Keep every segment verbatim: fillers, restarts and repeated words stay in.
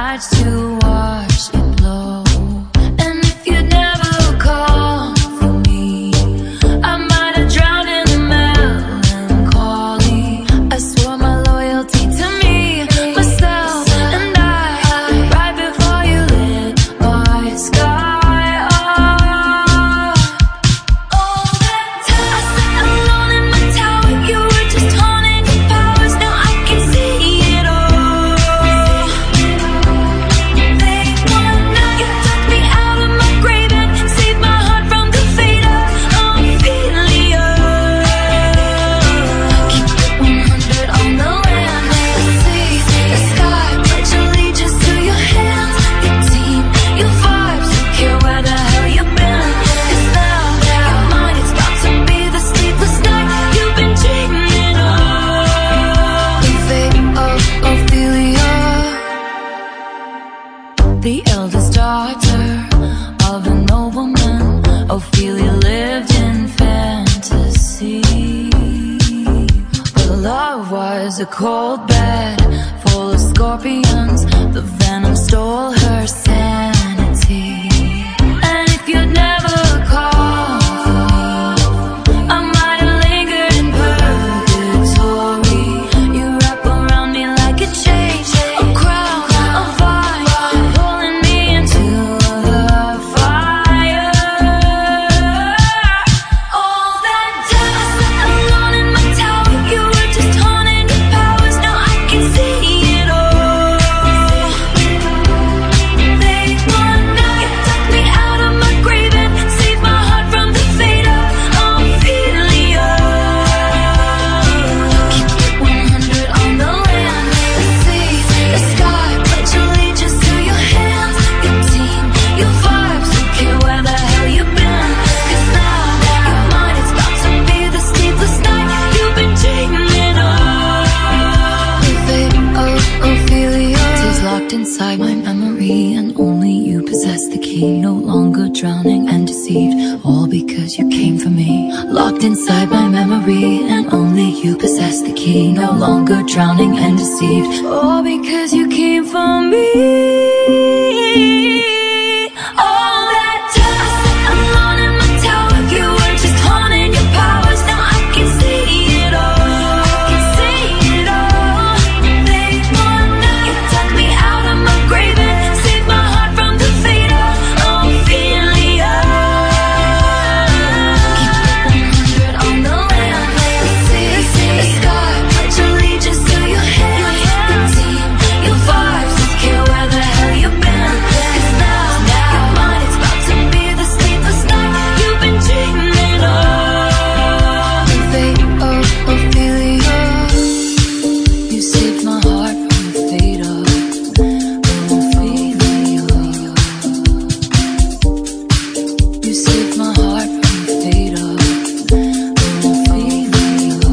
nights to watch it blow. And if you'd never call for me, I might have drowned in the melancholy. I swore my loyalty to me, myself, and I, right before you lit my sky up. All that time I sat alone in my tower, you were just haunting your powers. Now I can see it all. They wanna, you took me out of my grave and saved my heart from the fate of Ophelia. Keep it one hundred on the land, the sea, the sky. Pledge allegiance to your hands, your team, your vibes. Don't care where the hell you've been, 'cause now your mind is about to be the sleepless night you've been dreaming of. The fate of Ophelia, the eldest daughter of a nobleman. Ophelia lived in fantasy, but her love was a cold bed full of scorpions. The venom stole her sanity. And if you'd never called for me, I might have lingered in purgatory. You wrap around me like a chain, a crown, a vine, pulling me into the fire. All that time I sat alone in my tower, you were just haunting your powers. Now I can see it all. They wanna, you took me out of my grave and saved my heart from the fate of Ophelia. Keep it one hundred on the land, the sea, the sky. Pledge allegiance to your hands, your team, your vibes. Don't care where the hell you've been, 'cause now your mind is about to be the sleepless night you've been dreaming of. The fate of Ophelia is locked inside my memory, and only you possess the key. No longer drowning and deceived, all because you came for me. Locked inside my memory, and only you possess the key. No longer drowning and deceived, all because you came for me. All that time I sat alone in my tower, you were just haunting your powers. Now I can see it all. I can see it all. They wanna, you took me out of my grave and saved my heart from the fate of Ophelia. Keep it one hundred on the land, the sea, the sky. Pledge allegiance to your hands, your team, your vibes. Don't care where the hell you've been, 'cause now your mind is about to be the sleepless night you've been dreaming of. The fate of Ophelia, you saved my heart from the fate of Ophelia. You saved my heart from the fate of Ophelia.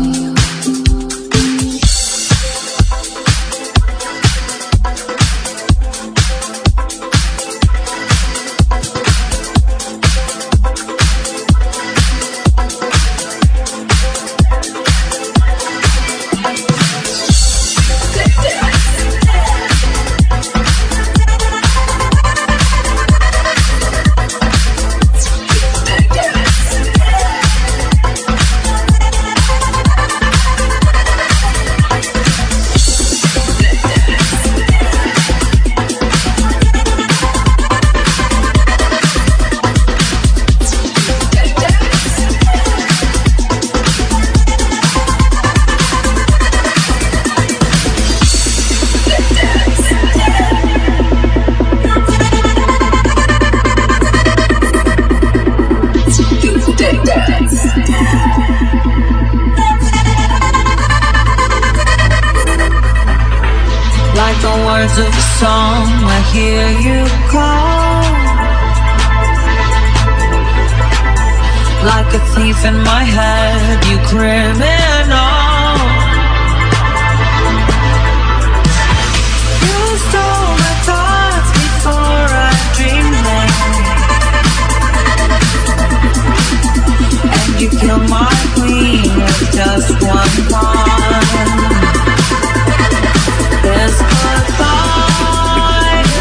Like the words of a song, I hear you call. Like a thief in my head, you criminal. You stole my thoughts before I dreamed them, and you killed my queen with just one pawn. There's a thought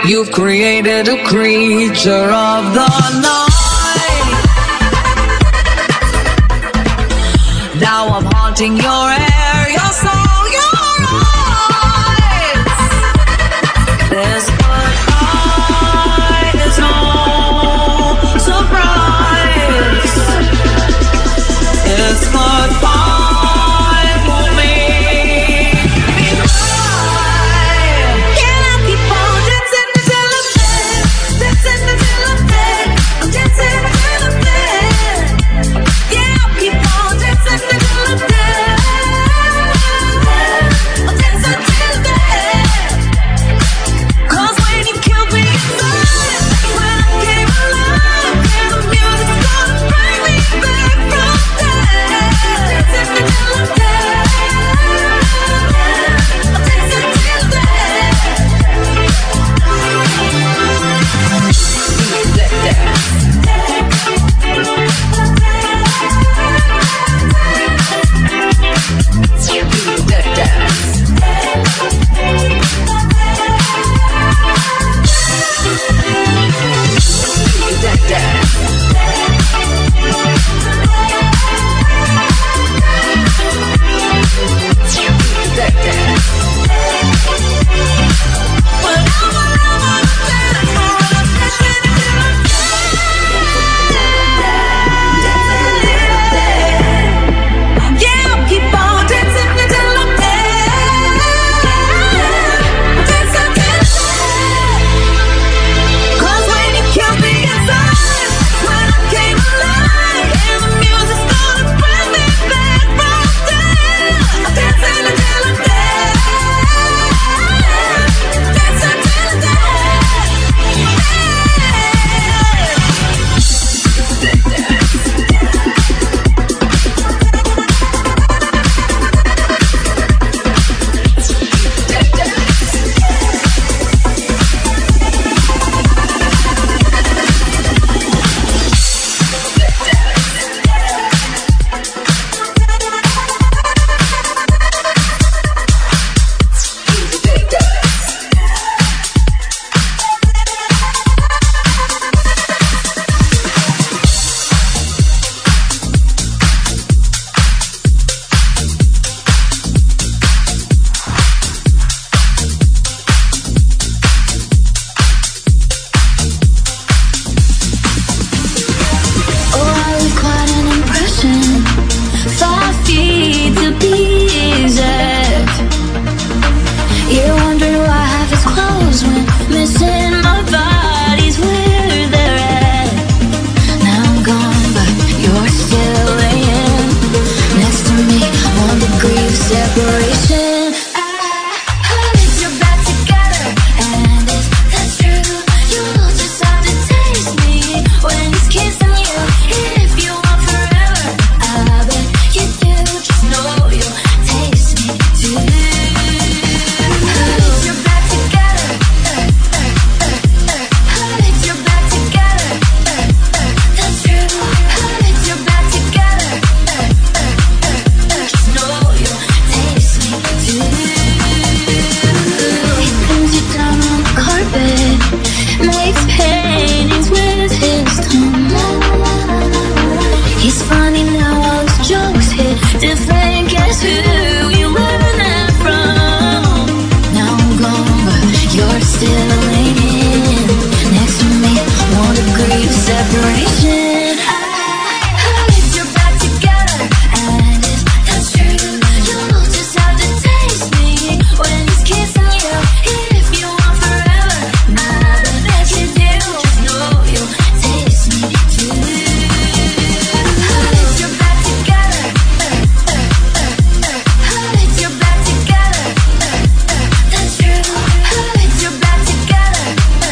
You've created a creature of the night. Now I'm haunting your air, your soul, your eyes. This but I is no surprise. It's but fine for me. Can I keep on dancing until I'm dead? Dancing until I'm dead. I'm dancing until I'm dead. Yeah, I'll keep on dancing until I'm dead. I'll dance until I'm dead. 'Cause when you killed me inside, when I came alive, and the music's gonna bring me back from dead. Dancing until I'm dead. I'll dance until I'm dead. Yeah, I'll keep on dancing until I'm dead. I'll dance until I'm dead. 'Cause when you killed me inside, when I came alive, and the music's gonna bring me back from dead. I'm dancing until I'm dead. Dance until I'm dead. Oh, I leave quite an impression. Five feet to be exact. You're wondering why half is closed when missing my body's where they're at. Now I'm gone, but you're still laying next to me. One degree of separation. Hold your back together, and if that's true, you'll just have to taste me when he's kissing you. If you want forever, I bet you do. Just know you'll taste me too. Hold your back together, hold your back together. That's true. Hold your back together. Just know you'll taste me too. He pins you down on the carpet, makes paintings with his tongue. He's funny now, all his jokes hit different. Guess who you learn that from? Now I'm gone, but you're still laying next to me. One degree of separation. Hold your back together, and if that's true, you'll just have to taste me when he's kissing you. If you want forever, I bet you do. Just know you'll taste me too. Hold your back together, hold your back together. That's true. Hold your back together.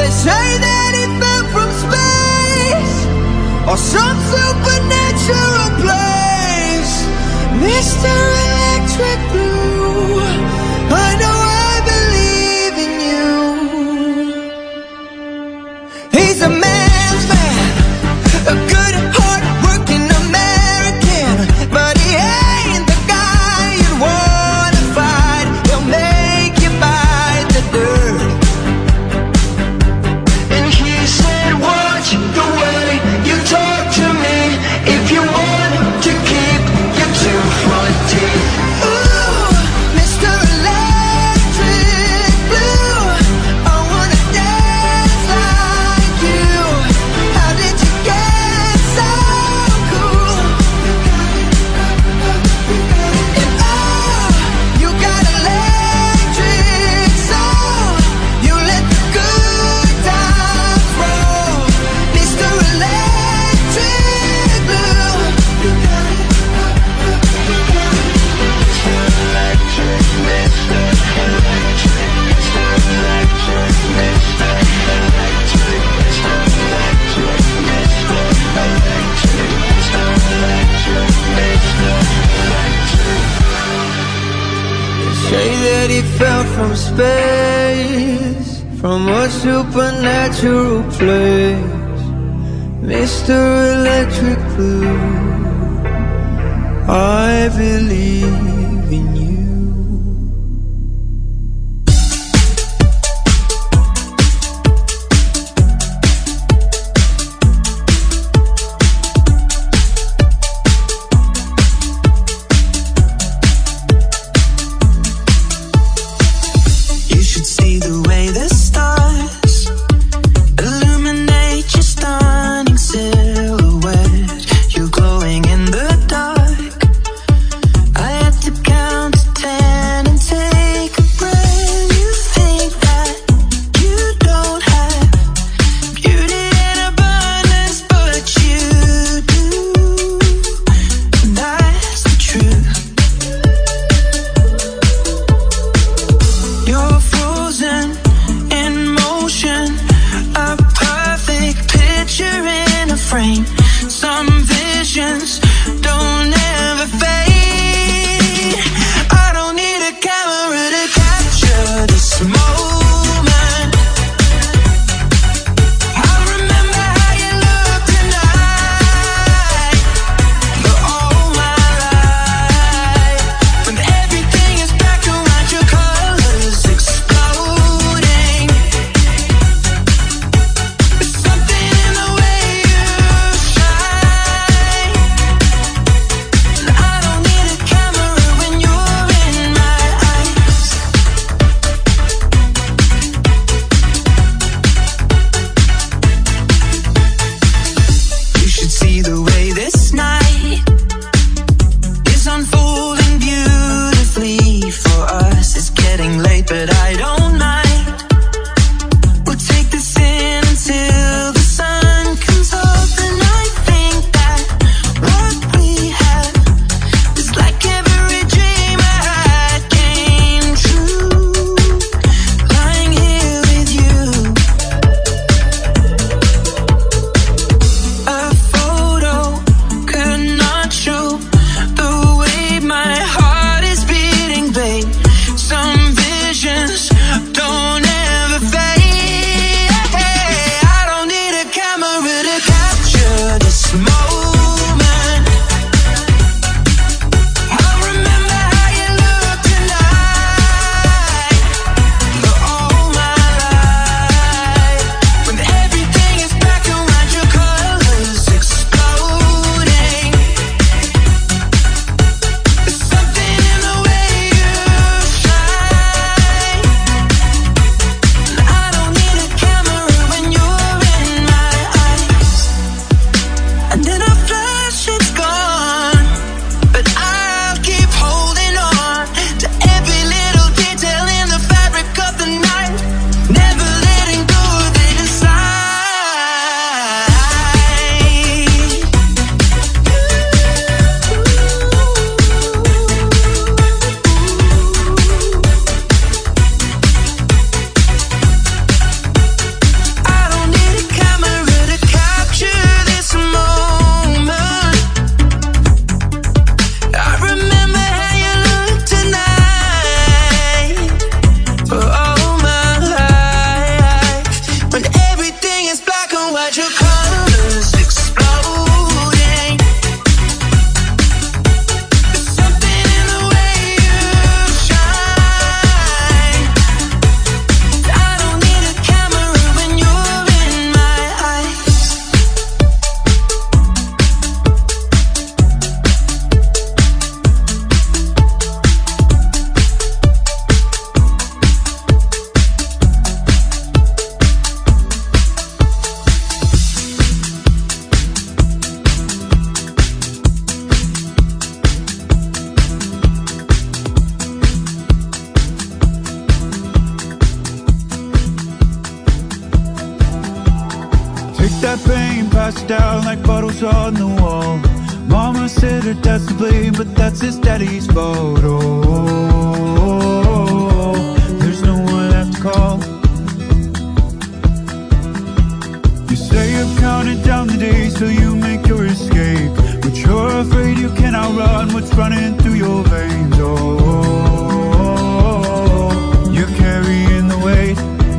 they say that he fell from space or some supernatural place. Mister Electric Blue, I know I believe in you. He's a man's man, a good hard-working American, but he ain't the guy you'd wanna fight. He'll make you bite the dirt. And he said, watch the way you talk to me if you want to keep your two front teeth. Ooh, Mister Electric Blue, I wanna dance like you. How did you get so cool? And oh, you got electric soul. You let the good times roll. Mister Electric Blue, you got it. Say that he fell from space, from a supernatural place. Mister Electric Blue, I believe in you. You should see the way the stars illuminate your stunning silhouette. You're glowing in the dark. I had to Take that pain, pass it down like bottles on the wall. Mama said her dad's to blame, but that's his daddy's fault. Oh, there's no one left to call. You say you've counted down the days till you make your escape, but you're afraid you can't outrun what's running through your veins. Oh, you're carrying the weight.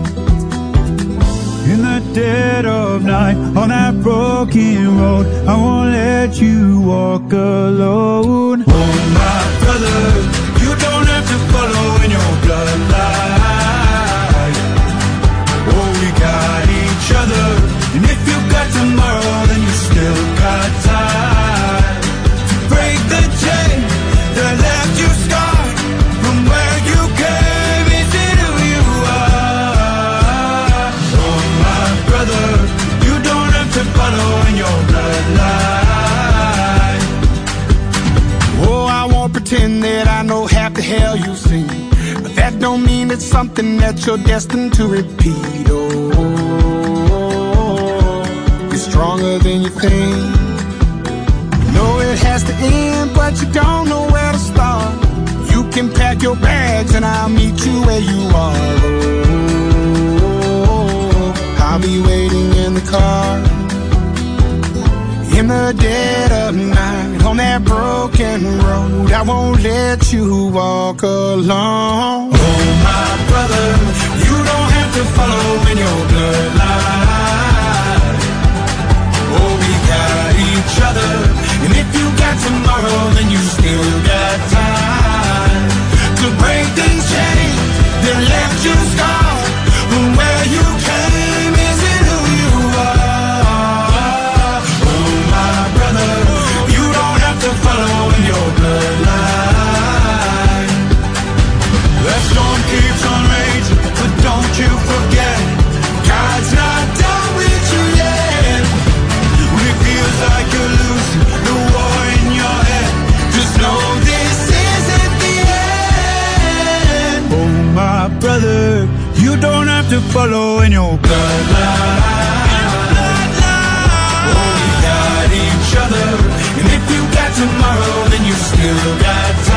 In the dead of night, on that broken road, I won't let you walk alone. Oh my brother, you don't have to follow in your bloodline. Oh, we got each other, and if you got tomorrow, then you still got time to break the chain that left you scarred from where you came into who you are. Oh my brother, you don't have to follow in your bloodline. Oh, I won't pretend that I know half the hell you've seen, but that don't mean it's something that you're destined to repeat. Oh, you're stronger than you think. You know it has to end, but you don't know where to start. You can pack your bags and I'll meet you where you are. Oh, I'll be waiting in the car. In the dead of night, on that broken road, I won't let you walk alone. Oh my brother, you don't have to follow in your bloodline. Oh, we got each other, and if you got tomorrow, then you still got time to break these chains that left you scarred from where you came isn't who you are. Oh my brother, you don't have to follow in your bloodline. That storm keeps on raging, but don't you forget, God's not done with you yet. When it feels like you're losing the war in your head, just know this isn't the end. Oh my brother, you don't have to follow in your bloodline. Oh, we got each other, and if you got tomorrow, then you still got time